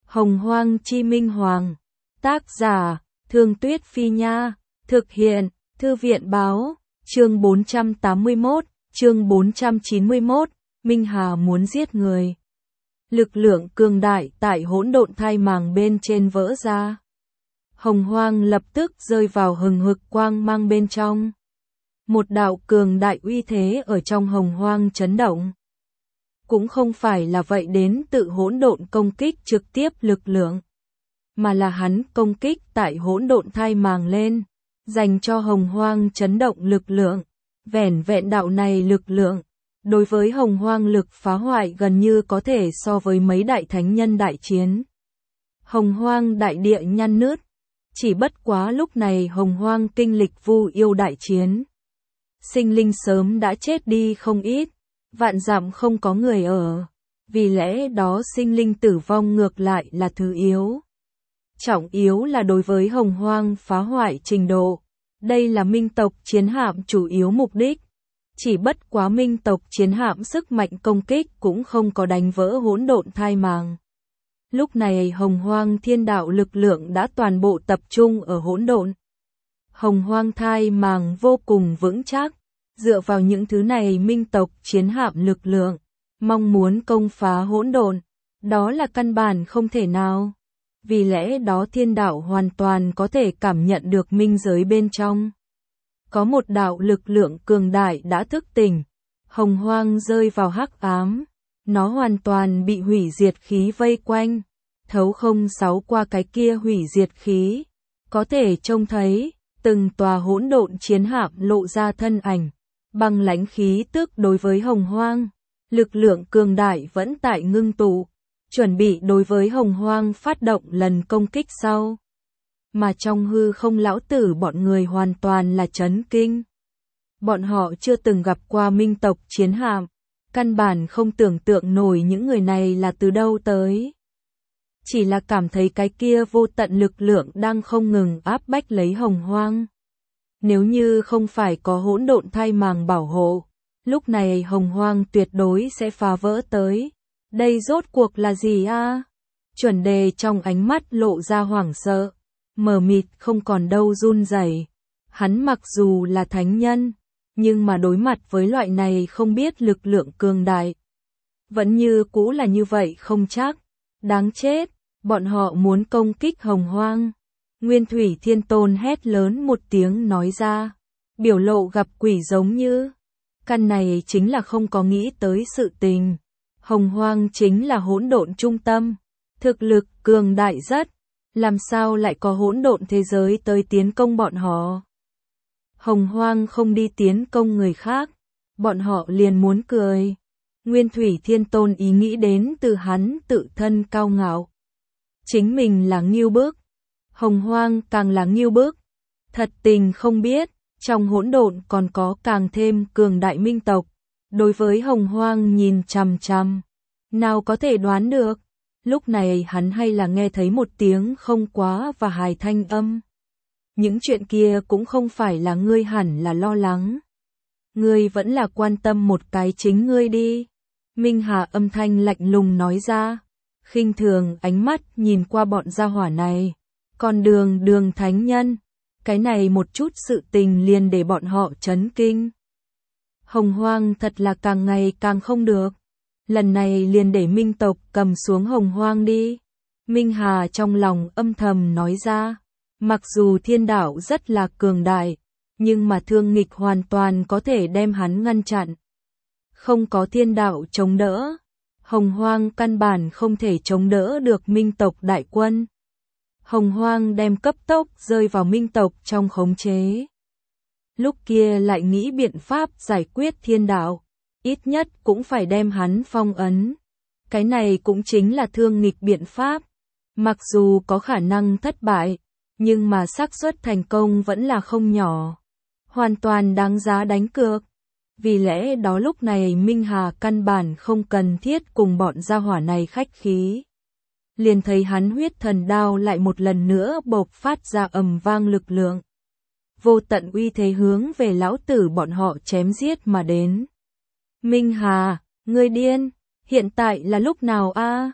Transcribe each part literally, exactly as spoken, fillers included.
Hồng Hoang Chi Minh Hoàng. Tác giả, Thương Tuyết Phi Nha. Thực hiện, Thư viện Báo. Chương bốn trăm tám mươi mốt, chương bốn trăm chín mươi mốt, Minh Hà muốn giết người. Lực lượng cường đại tại hỗn độn thai màng bên trên vỡ ra. Hồng Hoang lập tức rơi vào hừng hực quang mang bên trong. Một đạo cường đại uy thế ở trong Hồng Hoang chấn động. Cũng không phải là vậy đến tự hỗn độn công kích trực tiếp lực lượng, mà là hắn công kích tại hỗn độn thai màng lên, dành cho Hồng Hoang chấn động lực lượng. Vẻn vẹn đạo này lực lượng, đối với Hồng Hoang lực phá hoại gần như có thể so với mấy đại thánh nhân đại chiến. Hồng Hoang đại địa nhăn nứt, chỉ bất quá lúc này Hồng Hoang kinh lịch Vu Yêu đại chiến. Sinh linh sớm đã chết đi không ít, vạn dặm không có người ở, vì lẽ đó sinh linh tử vong ngược lại là thứ yếu. Trọng yếu là đối với Hồng Hoang phá hoại trình độ. Đây là minh tộc chiến hạm chủ yếu mục đích. Chỉ bất quá minh tộc chiến hạm sức mạnh công kích cũng không có đánh vỡ hỗn độn thai màng. Lúc này Hồng Hoang thiên đạo lực lượng đã toàn bộ tập trung ở hỗn độn. Hồng Hoang thai màng vô cùng vững chắc. Dựa vào những thứ này minh tộc chiến hạm lực lượng, mong muốn công phá hỗn độn, đó là căn bản không thể nào. Vì lẽ đó thiên đạo hoàn toàn có thể cảm nhận được minh giới bên trong. Có một đạo lực lượng cường đại đã thức tỉnh. Hồng Hoang rơi vào hắc ám. Nó hoàn toàn bị hủy diệt khí vây quanh. Thấu không sáu qua cái kia hủy diệt khí. Có thể trông thấy, từng tòa hỗn độn chiến hạm lộ ra thân ảnh. Băng lãnh khí tức đối với Hồng Hoang. Lực lượng cường đại vẫn tại ngưng tụ. Chuẩn bị đối với Hồng Hoang phát động lần công kích sau. Mà trong hư không lão tử bọn người hoàn toàn là chấn kinh. Bọn họ chưa từng gặp qua minh tộc chiến hạm. Căn bản không tưởng tượng nổi những người này là từ đâu tới. Chỉ là cảm thấy cái kia vô tận lực lượng đang không ngừng áp bách lấy Hồng Hoang. Nếu như không phải có hỗn độn thai màng bảo hộ, lúc này Hồng Hoang tuyệt đối sẽ phá vỡ tới. Đây rốt cuộc là gì a? À? Chuẩn Đề trong ánh mắt lộ ra hoảng sợ, mờ mịt không còn đâu run rẩy. Hắn mặc dù là thánh nhân, nhưng mà đối mặt với loại này không biết lực lượng cường đại, vẫn như cũ là như vậy không chắc. Đáng chết, bọn họ muốn công kích Hồng Hoang. Nguyên Thủy Thiên Tôn hét lớn một tiếng nói ra, biểu lộ gặp quỷ giống như. Căn này chính là không có nghĩ tới sự tình. Hồng Hoang chính là hỗn độn trung tâm, thực lực cường đại rất, làm sao lại có hỗn độn thế giới tới tiến công bọn họ. Hồng Hoang không đi tiến công người khác, bọn họ liền muốn cười. Nguyên Thủy Thiên Tôn ý nghĩ đến từ hắn tự thân cao ngạo. Chính mình là ngưu bức, Hồng Hoang càng là ngưu bức. Thật tình không biết, trong hỗn độn còn có càng thêm cường đại minh tộc. Đối với Hồng Hoang nhìn chằm chằm, nào có thể đoán được. Lúc này hắn hay là nghe thấy một tiếng không quá và hài thanh âm. Những chuyện kia cũng không phải là ngươi hẳn là lo lắng. Ngươi vẫn là quan tâm một cái chính ngươi đi. Minh Hà âm thanh lạnh lùng nói ra, khinh thường ánh mắt nhìn qua bọn gia hỏa này. Còn đường đường thánh nhân, cái này một chút sự tình liền để bọn họ chấn kinh. Hồng Hoang thật là càng ngày càng không được. Lần này liền để minh tộc cầm xuống Hồng Hoang đi. Minh Hà trong lòng âm thầm nói ra. Mặc dù thiên đạo rất là cường đại, nhưng mà thương nghịch hoàn toàn có thể đem hắn ngăn chặn. Không có thiên đạo chống đỡ, Hồng Hoang căn bản không thể chống đỡ được minh tộc đại quân. Hồng Hoang đem cấp tốc rơi vào minh tộc trong khống chế. Lúc kia lại nghĩ biện pháp giải quyết thiên đạo, ít nhất cũng phải đem hắn phong ấn. Cái này cũng chính là thương nghịch biện pháp. Mặc dù có khả năng thất bại, nhưng mà xác suất thành công vẫn là không nhỏ. Hoàn toàn đáng giá đánh cược. Vì lẽ đó lúc này Minh Hà căn bản không cần thiết cùng bọn gia hỏa này khách khí. Liền thấy hắn huyết thần đao lại một lần nữa bộc phát ra ầm vang lực lượng. Vô tận uy thế hướng về lão tử bọn họ chém giết mà đến. Minh Hà, ngươi điên, hiện tại là lúc nào a?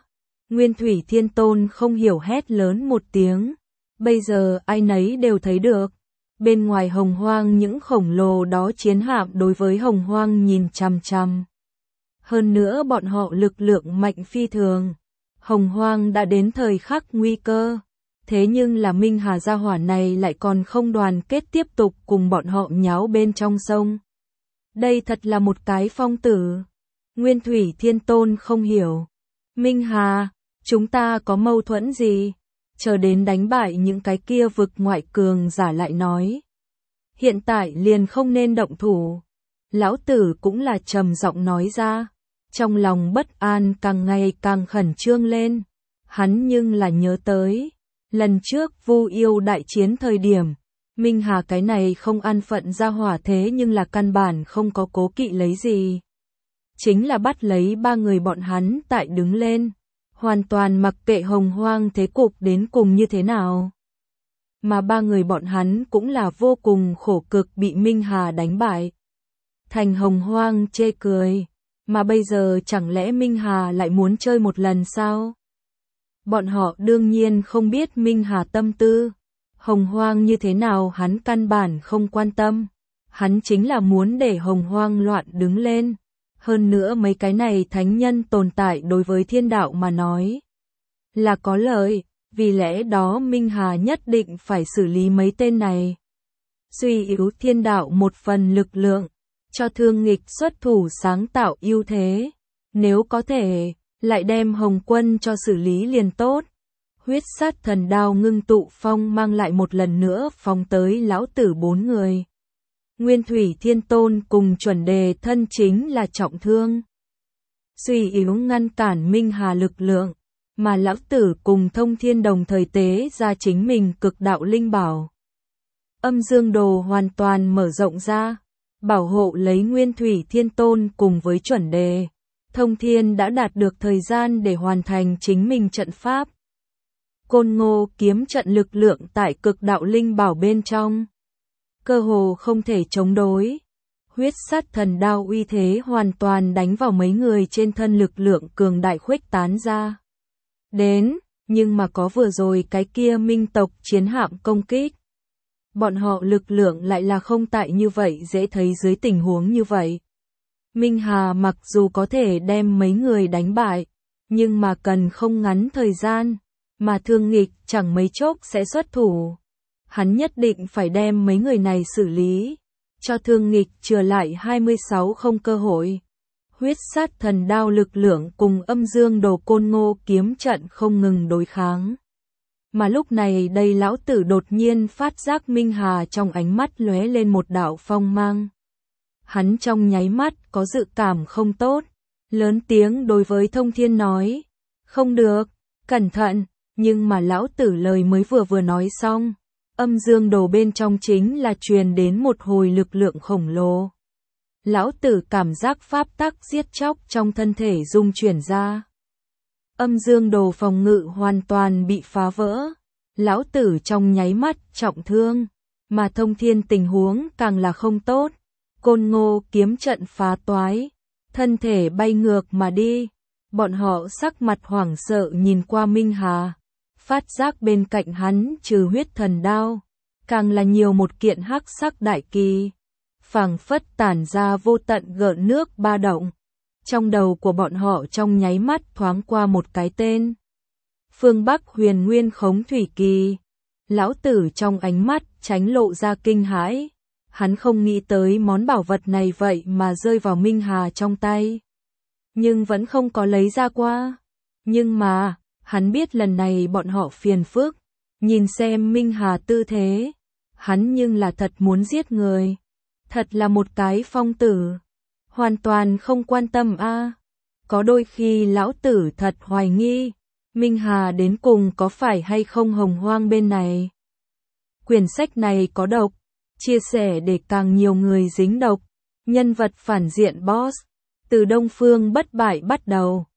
Nguyên Thủy Thiên Tôn không hiểu hét lớn một tiếng. Bây giờ ai nấy đều thấy được. Bên ngoài Hồng Hoang những khổng lồ đó chiến hạm đối với Hồng Hoang nhìn chằm chằm. Hơn nữa bọn họ lực lượng mạnh phi thường. Hồng Hoang đã đến thời khắc nguy cơ. Thế nhưng là Minh Hà gia hỏa này lại còn không đoàn kết tiếp tục cùng bọn họ nháo bên trong sông. Đây thật là một cái phong tử. Nguyên Thủy Thiên Tôn không hiểu. Minh Hà, chúng ta có mâu thuẫn gì? Chờ đến đánh bại những cái kia vực ngoại cường giả lại nói. Hiện tại liền không nên động thủ. Lão tử cũng là trầm giọng nói ra. Trong lòng bất an càng ngày càng khẩn trương lên. Hắn nhưng là nhớ tới. Lần trước Vu Yêu đại chiến thời điểm. Minh Hà cái này không an phận ra hỏa thế nhưng là căn bản không có cố kỵ lấy gì. Chính là bắt lấy ba người bọn hắn tại đứng lên. Hoàn toàn mặc kệ Hồng Hoang thế cục đến cùng như thế nào. Mà ba người bọn hắn cũng là vô cùng khổ cực bị Minh Hà đánh bại. Thành Hồng Hoang chê cười. Mà bây giờ chẳng lẽ Minh Hà lại muốn chơi một lần sao? Bọn họ đương nhiên không biết Minh Hà tâm tư. Hồng Hoang như thế nào hắn căn bản không quan tâm. Hắn chính là muốn để Hồng Hoang loạn đứng lên. Hơn nữa mấy cái này thánh nhân tồn tại đối với thiên đạo mà nói là có lợi, vì lẽ đó Minh Hà nhất định phải xử lý mấy tên này. Suy yếu thiên đạo một phần lực lượng, cho Thương Nghịch xuất thủ sáng tạo ưu thế. Nếu có thể, lại đem Hồng Quân cho xử lý liền tốt. Huyết sát thần đao ngưng tụ phong mang lại một lần nữa phóng tới lão tử bốn người. Nguyên Thủy Thiên Tôn cùng chuẩn đề thân chính là trọng thương. Suy yếu ngăn cản Minh Hà lực lượng, mà lão tử cùng Thông Thiên đồng thời tế ra chính mình cực đạo linh bảo. Âm dương đồ hoàn toàn mở rộng ra, bảo hộ lấy Nguyên Thủy Thiên Tôn cùng với chuẩn đề. Thông Thiên đã đạt được thời gian để hoàn thành chính mình trận pháp. Côn Ngô kiếm trận lực lượng tại cực đạo linh bảo bên trong. Cơ hồ không thể chống đối. Huyết sát thần đao uy thế hoàn toàn đánh vào mấy người trên thân lực lượng cường đại khuếch tán ra. Đến, nhưng mà có vừa rồi cái kia minh tộc chiến hạm công kích. Bọn họ lực lượng lại là không tại như vậy dễ thấy dưới tình huống như vậy. Minh Hà mặc dù có thể đem mấy người đánh bại, nhưng mà cần không ngắn thời gian, mà Thương Nghịch chẳng mấy chốc sẽ xuất thủ. Hắn nhất định phải đem mấy người này xử lý, cho Thương Nghịch chừa lại hai mươi sáu không cơ hội. Huyết sát thần đao lực lượng cùng âm dương đồ côn ngô kiếm trận không ngừng đối kháng. Mà lúc này đây lão tử đột nhiên phát giác Minh Hà trong ánh mắt lóe lên một đạo phong mang. Hắn trong nháy mắt có dự cảm không tốt, lớn tiếng đối với Thông Thiên nói, không được, cẩn thận, nhưng mà lão tử lời mới vừa vừa nói xong. Âm dương đồ bên trong chính là truyền đến một hồi lực lượng khổng lồ. Lão tử cảm giác pháp tắc giết chóc trong thân thể rung chuyển ra. Âm dương đồ phòng ngự hoàn toàn bị phá vỡ. Lão tử trong nháy mắt trọng thương, mà Thông Thiên tình huống càng là không tốt. Côn Ngô kiếm trận phá toái, thân thể bay ngược mà đi. Bọn họ sắc mặt hoảng sợ nhìn qua Minh Hà. Phát giác bên cạnh hắn trừ huyết thần đao, càng là nhiều một kiện hắc sắc đại kỳ, phảng phất tản ra vô tận gợn nước ba động. Trong đầu của bọn họ trong nháy mắt thoáng qua một cái tên. Phương Bắc Huyền Nguyên Khống Thủy Kỳ. Lão tử trong ánh mắt tránh lộ ra kinh hãi. Hắn không nghĩ tới món bảo vật này vậy mà rơi vào Minh Hà trong tay. Nhưng vẫn không có lấy ra qua. Nhưng mà, hắn biết lần này bọn họ phiền phức. Nhìn xem Minh Hà tư thế. Hắn nhưng là thật muốn giết người. Thật là một cái phong tử. Hoàn toàn không quan tâm a. À. Có đôi khi lão tử thật hoài nghi. Minh Hà đến cùng có phải hay không Hồng Hoang bên này. Quyển sách này có độc. Chia sẻ để càng nhiều người dính độc. Nhân vật phản diện boss. Từ Đông Phương bất bại bắt đầu.